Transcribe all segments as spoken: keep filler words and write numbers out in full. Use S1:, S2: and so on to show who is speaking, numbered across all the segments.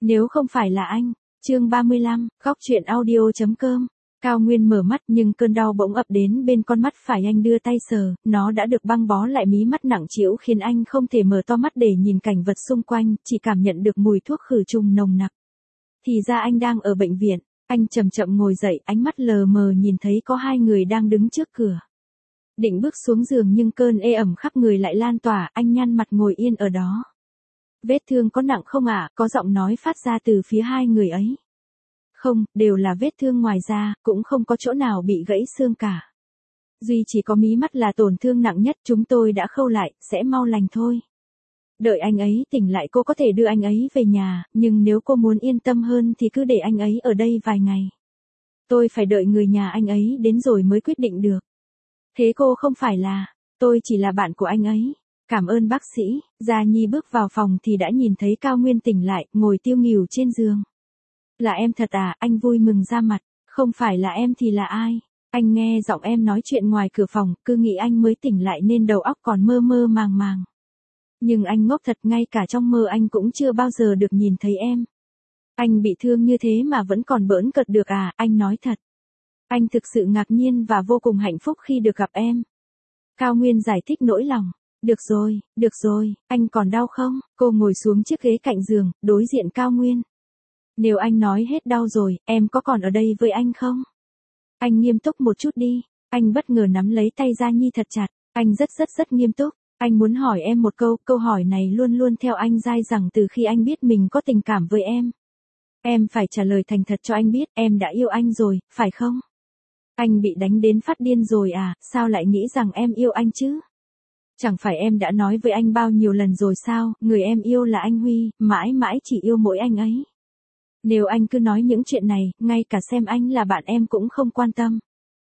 S1: Nếu không phải là anh. Chương ba mươi lăm, góc truyện audio chấm com. Cao Nguyên mở mắt nhưng cơn đau bỗng ập đến bên con mắt phải, anh đưa tay sờ, nó đã được băng bó lại, mí mắt nặng trĩu khiến anh không thể mở to mắt để nhìn cảnh vật xung quanh, chỉ cảm nhận được mùi thuốc khử trùng nồng nặc. Thì ra anh đang ở bệnh viện. Anh chậm chậm ngồi dậy, ánh mắt lờ mờ nhìn thấy có hai người đang đứng trước cửa. Định bước xuống giường nhưng cơn ê ẩm khắp người lại lan tỏa, anh nhăn mặt ngồi yên ở đó. Vết thương có nặng không ạ? À? Có giọng nói phát ra từ phía hai người ấy. Không, đều là vết thương ngoài da, cũng không có chỗ nào bị gãy xương cả. Duy chỉ có mí mắt là tổn thương nặng nhất, chúng tôi đã khâu lại, sẽ mau lành thôi. Đợi anh ấy tỉnh lại cô có thể đưa anh ấy về nhà, nhưng nếu cô muốn yên tâm hơn thì cứ để anh ấy ở đây vài ngày. Tôi phải đợi người nhà anh ấy đến rồi mới quyết định được. Thế cô không phải là, tôi chỉ là bạn của anh ấy. Cảm ơn bác sĩ. Gia Nhi bước vào phòng thì đã nhìn thấy Cao Nguyên tỉnh lại, ngồi tiêu nghỉu trên giường. Là em thật à? Anh vui mừng ra mặt. Không phải là em thì là ai? Anh nghe giọng em nói chuyện ngoài cửa phòng, cứ nghĩ anh mới tỉnh lại nên đầu óc còn mơ mơ màng màng. Nhưng anh ngốc thật, ngay cả trong mơ anh cũng chưa bao giờ được nhìn thấy em. Anh bị thương như thế mà vẫn còn bỡn cợt được à? Anh nói thật. Anh thực sự ngạc nhiên và vô cùng hạnh phúc khi được gặp em. Cao Nguyên giải thích nỗi lòng. Được rồi, được rồi, anh còn đau không? Cô ngồi xuống chiếc ghế cạnh giường, đối diện Cao Nguyên. Nếu anh nói hết đau rồi, em có còn ở đây với anh không? Anh nghiêm túc một chút đi. Anh bất ngờ nắm lấy tay Gia Nhi thật chặt. Anh rất rất rất nghiêm túc. Anh muốn hỏi em một câu, câu hỏi này luôn luôn theo anh dai dẳng từ khi anh biết mình có tình cảm với em. Em phải trả lời thành thật cho anh biết, em đã yêu anh rồi, phải không? Anh bị đánh đến phát điên rồi à, sao lại nghĩ rằng em yêu anh chứ? Chẳng phải em đã nói với anh bao nhiêu lần rồi sao, người em yêu là anh Huy, mãi mãi chỉ yêu mỗi anh ấy. Nếu anh cứ nói những chuyện này, ngay cả xem anh là bạn em cũng không quan tâm.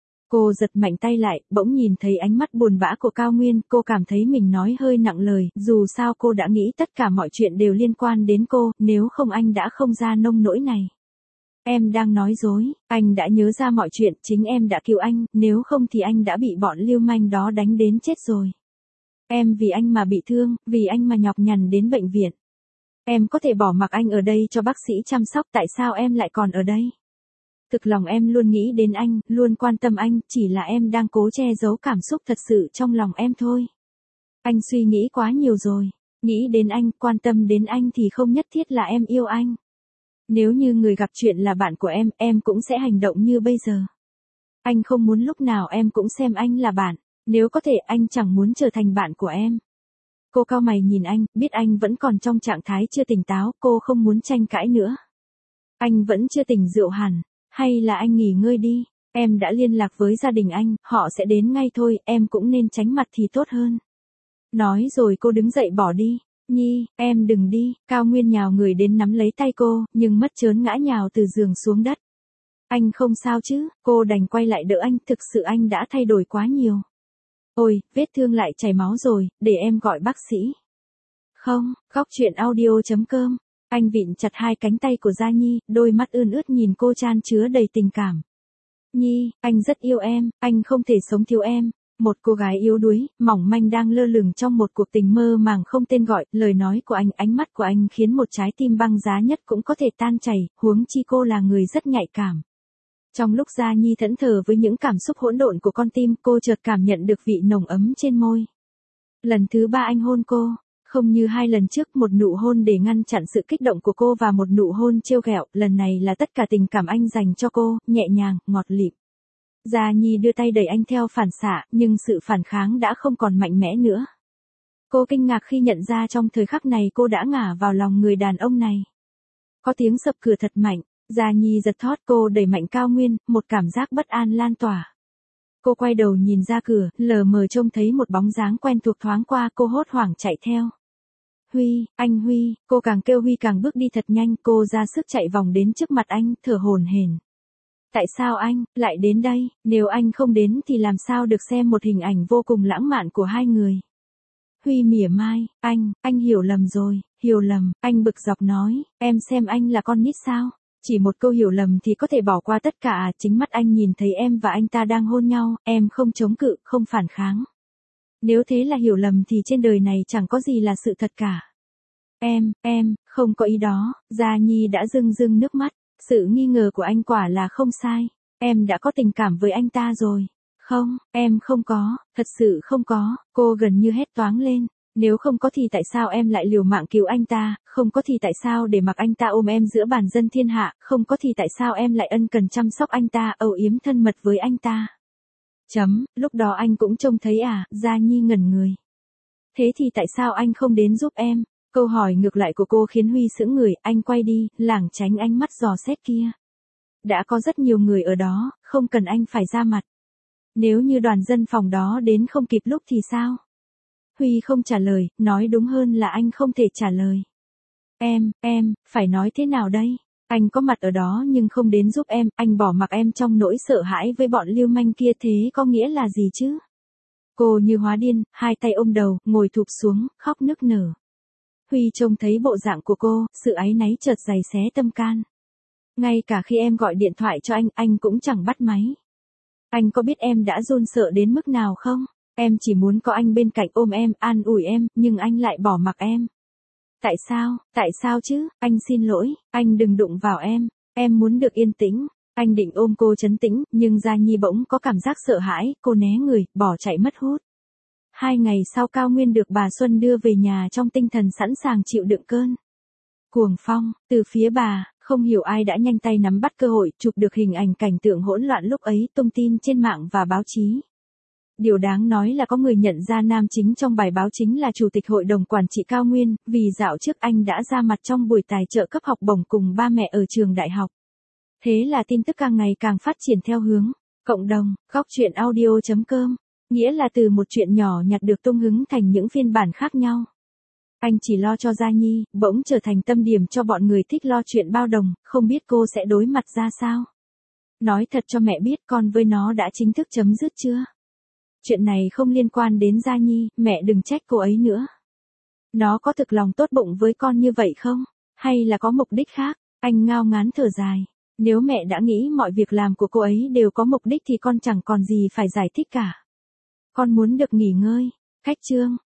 S1: Cô giật mạnh tay lại, bỗng nhìn thấy ánh mắt buồn bã của Cao Nguyên, cô cảm thấy mình nói hơi nặng lời, dù sao cô đã nghĩ tất cả mọi chuyện đều liên quan đến cô, nếu không anh đã không ra nông nỗi này. Em đang nói dối, anh đã nhớ ra mọi chuyện, chính em đã cứu anh, nếu không thì anh đã bị bọn lưu manh đó đánh đến chết rồi. Em vì anh mà bị thương, vì anh mà nhọc nhằn đến bệnh viện. Em có thể bỏ mặc anh ở đây cho bác sĩ chăm sóc, tại sao em lại còn ở đây? Thực lòng em luôn nghĩ đến anh, luôn quan tâm anh, chỉ là em đang cố che giấu cảm xúc thật sự trong lòng em thôi. Anh suy nghĩ quá nhiều rồi. Nghĩ đến anh, quan tâm đến anh thì không nhất thiết là em yêu anh. Nếu như người gặp chuyện là bạn của em, em cũng sẽ hành động như bây giờ. Anh không muốn lúc nào em cũng xem anh là bạn. Nếu có thể anh chẳng muốn trở thành bạn của em. Cô cau mày nhìn anh, biết anh vẫn còn trong trạng thái chưa tỉnh táo, cô không muốn tranh cãi nữa. Anh vẫn chưa tỉnh rượu hẳn, hay là anh nghỉ ngơi đi, em đã liên lạc với gia đình anh, họ sẽ đến ngay thôi, em cũng nên tránh mặt thì tốt hơn. Nói rồi cô đứng dậy bỏ đi. Nhi, em đừng đi. Cao Nguyên nhào người đến nắm lấy tay cô, nhưng mất chớn ngã nhào từ giường xuống đất. Anh không sao chứ? Cô đành quay lại đỡ anh, thực sự anh đã thay đổi quá nhiều. Ôi, vết thương lại chảy máu rồi, để em gọi bác sĩ. Không, góc truyện audio chấm com. Anh vịn chặt hai cánh tay của Gia Nhi, đôi mắt ươn ướt nhìn cô chan chứa đầy tình cảm. Nhi, anh rất yêu em, anh không thể sống thiếu em. Một cô gái yếu đuối, mỏng manh đang lơ lửng trong một cuộc tình mơ màng không tên gọi, lời nói của anh, ánh mắt của anh khiến một trái tim băng giá nhất cũng có thể tan chảy, huống chi cô là người rất nhạy cảm. Trong lúc Gia Nhi thẫn thờ với những cảm xúc hỗn độn của con tim, cô chợt cảm nhận được vị nồng ấm trên môi. Lần thứ ba anh hôn cô, không như hai lần trước, một nụ hôn để ngăn chặn sự kích động của cô và một nụ hôn trêu ghẹo, lần này là tất cả tình cảm anh dành cho cô, nhẹ nhàng, ngọt lịm. Gia Nhi đưa tay đẩy anh theo phản xạ, nhưng sự phản kháng đã không còn mạnh mẽ nữa. Cô kinh ngạc khi nhận ra trong thời khắc này cô đã ngả vào lòng người đàn ông này. Có tiếng sập cửa thật mạnh. Gia Nhi giật thót, cô đẩy mạnh Cao Nguyên, một cảm giác bất an lan tỏa. Cô quay đầu nhìn ra cửa, lờ mờ trông thấy một bóng dáng quen thuộc thoáng qua, cô hốt hoảng chạy theo. Huy, anh Huy, cô càng kêu Huy càng bước đi thật nhanh, cô ra sức chạy vòng đến trước mặt anh, thở hổn hển. Tại sao anh lại đến đây? Nếu anh không đến thì làm sao được xem một hình ảnh vô cùng lãng mạn của hai người? Huy mỉa mai, anh, anh hiểu lầm rồi, hiểu lầm, anh bực dọc nói, em xem anh là con nít sao? Chỉ một câu hiểu lầm thì có thể bỏ qua tất cả à? Chính mắt anh nhìn thấy em và anh ta đang hôn nhau, em không chống cự, không phản kháng. Nếu thế là hiểu lầm thì trên đời này chẳng có gì là sự thật cả. Em, em, không có ý đó, Gia Nhi đã rưng rưng nước mắt. Sự nghi ngờ của anh quả là không sai. Em đã có tình cảm với anh ta rồi. Không, em không có, thật sự không có, cô gần như hét toáng lên. Nếu không có thì tại sao em lại liều mạng cứu anh ta, không có thì tại sao để mặc anh ta ôm em giữa bàn dân thiên hạ, không có thì tại sao em lại ân cần chăm sóc anh ta, âu yếm thân mật với anh ta. Chấm, lúc đó anh cũng trông thấy à, Gia Nhi ngẩn người. Thế thì tại sao anh không đến giúp em? Câu hỏi ngược lại của cô khiến Huy sững người, anh quay đi, lảng tránh ánh mắt dò xét kia. Đã có rất nhiều người ở đó, không cần anh phải ra mặt. Nếu như đoàn dân phòng đó đến không kịp lúc thì sao? Huy không trả lời, nói đúng hơn là anh không thể trả lời. Em, em, phải nói thế nào đây? Anh có mặt ở đó nhưng không đến giúp em, anh bỏ mặc em trong nỗi sợ hãi với bọn lưu manh kia, thế có nghĩa là gì chứ? Cô như hóa điên, hai tay ôm đầu, ngồi thụp xuống, khóc nức nở. Huy trông thấy bộ dạng của cô, sự áy náy chợt giày xé tâm can. Ngay cả khi em gọi điện thoại cho anh, anh cũng chẳng bắt máy. Anh có biết em đã run sợ đến mức nào không? Em chỉ muốn có anh bên cạnh ôm em, an ủi em, nhưng anh lại bỏ mặc em. Tại sao, tại sao chứ, anh xin lỗi, anh đừng đụng vào em, em muốn được yên tĩnh. Anh định ôm cô trấn tĩnh, nhưng Gia Nhi bỗng có cảm giác sợ hãi, cô né người, bỏ chạy mất hút. Hai ngày sau Cao Nguyên được bà Xuân đưa về nhà trong tinh thần sẵn sàng chịu đựng cơn cuồng phong, từ phía bà, không hiểu ai đã nhanh tay nắm bắt cơ hội, chụp được hình ảnh cảnh tượng hỗn loạn lúc ấy, tung tin trên mạng và báo chí. Điều đáng nói là có người nhận ra nam chính trong bài báo chính là Chủ tịch Hội đồng Quản trị Cao Nguyên, vì dạo trước anh đã ra mặt trong buổi tài trợ cấp học bổng cùng ba mẹ ở trường đại học. Thế là tin tức càng ngày càng phát triển theo hướng cộng đồng, góc truyện audio chấm com, nghĩa là từ một chuyện nhỏ nhặt được tung hứng thành những phiên bản khác nhau. Anh chỉ lo cho Gia Nhi, bỗng trở thành tâm điểm cho bọn người thích lo chuyện bao đồng, không biết cô sẽ đối mặt ra sao. Nói thật cho mẹ biết, con với nó đã chính thức chấm dứt chưa? Chuyện này không liên quan đến Gia Nhi, mẹ đừng trách cô ấy nữa. Nó có thực lòng tốt bụng với con như vậy không? Hay là có mục đích khác? Anh ngao ngán thở dài. Nếu mẹ đã nghĩ mọi việc làm của cô ấy đều có mục đích thì con chẳng còn gì phải giải thích cả. Con muốn được nghỉ ngơi. Khách chương.